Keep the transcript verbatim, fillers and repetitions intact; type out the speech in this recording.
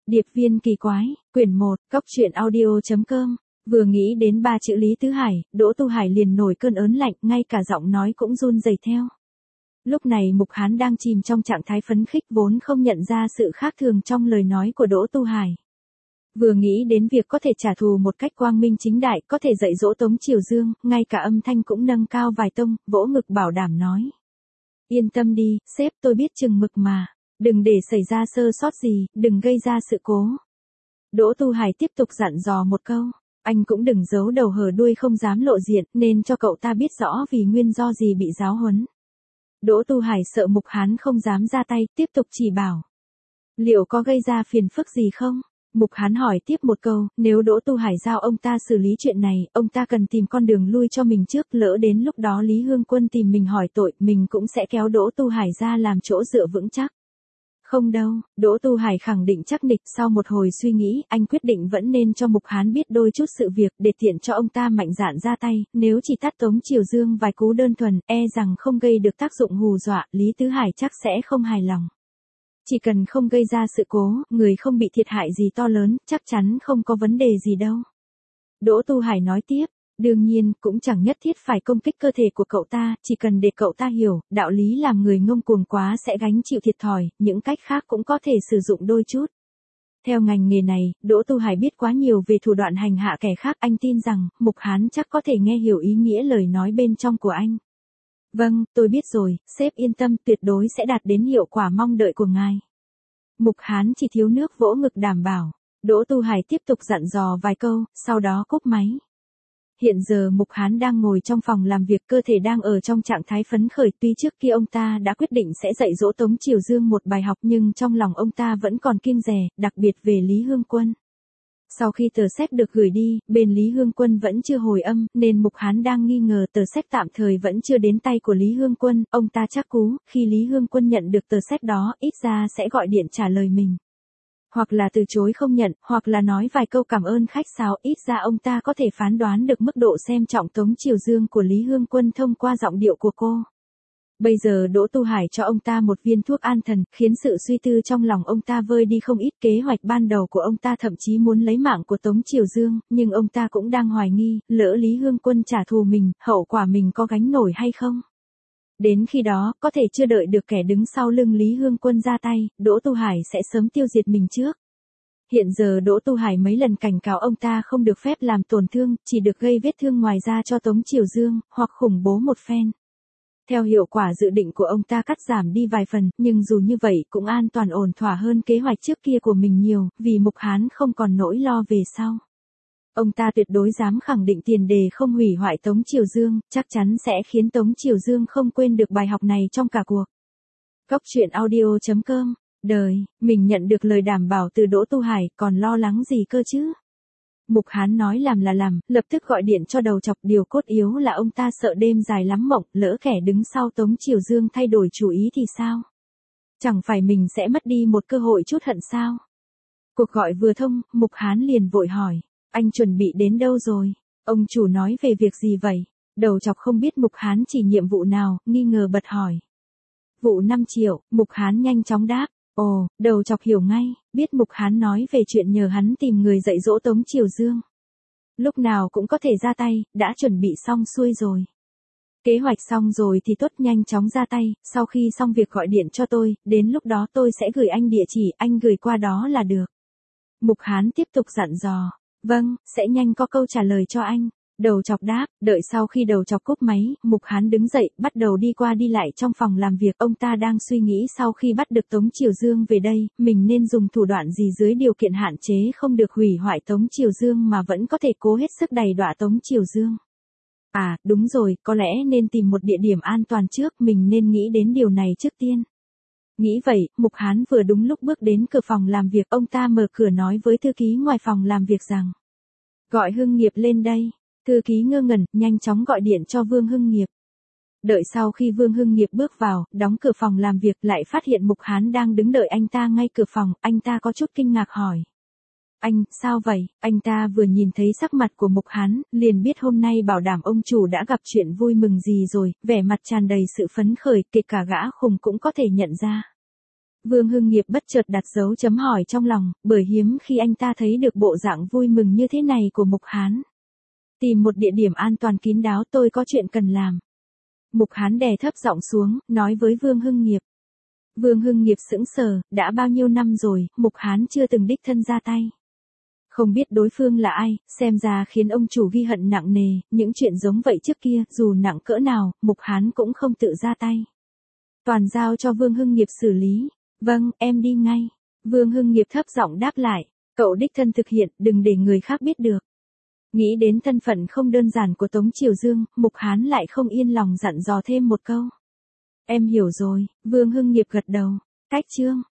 Điệp viên kỳ quái, quyển một, cốc truyện audio chấm com. Vừa nghĩ đến ba chữ Lý Tứ Hải, Đỗ Tu Hải liền nổi cơn ớn lạnh, ngay cả giọng nói cũng run rẩy theo. Lúc này Mục Hán đang chìm trong trạng thái phấn khích vốn không nhận ra sự khác thường trong lời nói của Đỗ Tu Hải. Vừa nghĩ đến việc có thể trả thù một cách quang minh chính đại, có thể dạy dỗ Tống Triều Dương, ngay cả âm thanh cũng nâng cao vài tông, vỗ ngực bảo đảm nói. Yên tâm đi, sếp, tôi biết chừng mực mà. Đừng để xảy ra sơ sót gì, đừng gây ra sự cố. Đỗ Tu Hải tiếp tục dặn dò một câu. Anh cũng đừng giấu đầu hở đuôi không dám lộ diện, nên cho cậu ta biết rõ vì nguyên do gì bị giáo huấn. Đỗ Tu Hải sợ Mục Hán không dám ra tay, tiếp tục chỉ bảo. Liệu có gây ra phiền phức gì không? Mục Hán hỏi tiếp một câu, nếu Đỗ Tu Hải giao ông ta xử lý chuyện này, ông ta cần tìm con đường lui cho mình trước, lỡ đến lúc đó Lý Hương Quân tìm mình hỏi tội, mình cũng sẽ kéo Đỗ Tu Hải ra làm chỗ dựa vững chắc. Không đâu, Đỗ Tu Hải khẳng định chắc nịch, sau một hồi suy nghĩ, anh quyết định vẫn nên cho Mục Hán biết đôi chút sự việc, để tiện cho ông ta mạnh dạn ra tay, nếu chỉ tát Tống Triều Dương vài cú đơn thuần, e rằng không gây được tác dụng hù dọa, Lý Tứ Hải chắc sẽ không hài lòng. Chỉ cần không gây ra sự cố, người không bị thiệt hại gì to lớn, chắc chắn không có vấn đề gì đâu. Đỗ Tu Hải nói tiếp. Đương nhiên, cũng chẳng nhất thiết phải công kích cơ thể của cậu ta, chỉ cần để cậu ta hiểu, đạo lý làm người ngông cuồng quá sẽ gánh chịu thiệt thòi, những cách khác cũng có thể sử dụng đôi chút. Theo ngành nghề này, Đỗ Tu Hải biết quá nhiều về thủ đoạn hành hạ kẻ khác, anh tin rằng, Mục Hán chắc có thể nghe hiểu ý nghĩa lời nói bên trong của anh. Vâng, tôi biết rồi, sếp yên tâm, tuyệt đối sẽ đạt đến hiệu quả mong đợi của ngài. Mục Hán chỉ thiếu nước vỗ ngực đảm bảo. Đỗ Tu Hải tiếp tục dặn dò vài câu, sau đó cúp máy. Hiện giờ Mục Hán đang ngồi trong phòng làm việc, cơ thể đang ở trong trạng thái phấn khởi, tuy trước kia ông ta đã quyết định sẽ dạy dỗ Tống Triều Dương một bài học nhưng trong lòng ông ta vẫn còn kiêng dè, đặc biệt về Lý Hương Quân. Sau khi tờ séc được gửi đi, bên Lý Hương Quân vẫn chưa hồi âm, nên Mục Hán đang nghi ngờ tờ séc tạm thời vẫn chưa đến tay của Lý Hương Quân, ông ta chắc cú, khi Lý Hương Quân nhận được tờ séc đó, ít ra sẽ gọi điện trả lời mình. Hoặc là từ chối không nhận, hoặc là nói vài câu cảm ơn khách sáo, ít ra ông ta có thể phán đoán được mức độ xem trọng Tống Triều Dương của Lý Hương Quân thông qua giọng điệu của cô. Bây giờ Đỗ Tu Hải cho ông ta một viên thuốc an thần, khiến sự suy tư trong lòng ông ta vơi đi không ít. Kế hoạch ban đầu của ông ta thậm chí muốn lấy mạng của Tống Triều Dương, nhưng ông ta cũng đang hoài nghi, lỡ Lý Hương Quân trả thù mình, hậu quả mình có gánh nổi hay không? Đến khi đó, có thể chưa đợi được kẻ đứng sau lưng Lý Hương Quân ra tay, Đỗ Tu Hải sẽ sớm tiêu diệt mình trước. Hiện giờ Đỗ Tu Hải mấy lần cảnh cáo ông ta không được phép làm tổn thương, chỉ được gây vết thương ngoài da cho Tống Triều Dương, hoặc khủng bố một phen. Theo hiệu quả dự định của ông ta cắt giảm đi vài phần, nhưng dù như vậy cũng an toàn ổn thỏa hơn kế hoạch trước kia của mình nhiều, vì Mục Hán không còn nỗi lo về sau. Ông ta tuyệt đối dám khẳng định tiền đề không hủy hoại Tống Triều Dương, chắc chắn sẽ khiến Tống Triều Dương không quên được bài học này trong cả cuộc. Cốc truyện audio chấm com. Đời, mình nhận được lời đảm bảo từ Đỗ Tu Hải, còn lo lắng gì cơ chứ? Mục Hán nói làm là làm, lập tức gọi điện cho đầu chọc, điều cốt yếu là ông ta sợ đêm dài lắm mộng, lỡ kẻ đứng sau Tống Triều Dương thay đổi chủ ý thì sao? Chẳng phải mình sẽ mất đi một cơ hội chút hận sao? Cuộc gọi vừa thông, Mục Hán liền vội hỏi. Anh chuẩn bị đến đâu rồi? Ông chủ nói về việc gì vậy? Đầu chọc không biết Mục Hán chỉ nhiệm vụ nào, nghi ngờ bật hỏi. Vụ năm triệu, Mục Hán nhanh chóng đáp. Ồ, đầu chọc hiểu ngay, biết Mục Hán nói về chuyện nhờ hắn tìm người dạy dỗ Tống Triều Dương. Lúc nào cũng có thể ra tay, đã chuẩn bị xong xuôi rồi. Kế hoạch xong rồi thì tốt, nhanh chóng ra tay, sau khi xong việc gọi điện cho tôi, đến lúc đó tôi sẽ gửi anh địa chỉ, anh gửi qua đó là được. Mục Hán tiếp tục dặn dò. Vâng, sẽ nhanh có câu trả lời cho anh. Đầu chọc đáp, đợi sau khi đầu chọc cúp máy, Mục Hán đứng dậy, bắt đầu đi qua đi lại trong phòng làm việc. Ông ta đang suy nghĩ sau khi bắt được Tống Triều Dương về đây, mình nên dùng thủ đoạn gì dưới điều kiện hạn chế không được hủy hoại Tống Triều Dương mà vẫn có thể cố hết sức đày đọa Tống Triều Dương. À, đúng rồi, có lẽ nên tìm một địa điểm an toàn trước, mình nên nghĩ đến điều này trước tiên. Nghĩ vậy, Mục Hán vừa đúng lúc bước đến cửa phòng làm việc, ông ta mở cửa nói với thư ký ngoài phòng làm việc rằng. Gọi Hưng Nghiệp lên đây. Thư ký ngơ ngẩn, nhanh chóng gọi điện cho Vương Hưng Nghiệp. Đợi sau khi Vương Hưng Nghiệp bước vào, đóng cửa phòng làm việc, lại phát hiện Mục Hán đang đứng đợi anh ta ngay cửa phòng, anh ta có chút kinh ngạc hỏi. Anh, sao vậy? Anh ta vừa nhìn thấy sắc mặt của Mục Hán, liền biết hôm nay bảo đảm ông chủ đã gặp chuyện vui mừng gì rồi, vẻ mặt tràn đầy sự phấn khởi, kể cả gã khùng cũng có thể nhận ra. Vương Hưng Nghiệp bất chợt đặt dấu chấm hỏi trong lòng, bởi hiếm khi anh ta thấy được bộ dạng vui mừng như thế này của Mục Hán. Tìm một địa điểm an toàn kín đáo, tôi có chuyện cần làm. Mục Hán đè thấp giọng xuống, nói với Vương Hưng Nghiệp. Vương Hưng Nghiệp sững sờ, đã bao nhiêu năm rồi, Mục Hán chưa từng đích thân ra tay. Không biết đối phương là ai, xem ra khiến ông chủ ghi hận nặng nề, những chuyện giống vậy trước kia, dù nặng cỡ nào, Mục Hán cũng không tự ra tay. Toàn giao cho Vương Hưng Nghiệp xử lý. Vâng, em đi ngay. Vương Hưng Nghiệp thấp giọng đáp lại, cậu đích thân thực hiện, đừng để người khác biết được. Nghĩ đến thân phận không đơn giản của Tống Triều Dương, Mục Hán lại không yên lòng dặn dò thêm một câu. Em hiểu rồi, Vương Hưng Nghiệp gật đầu. Cách chương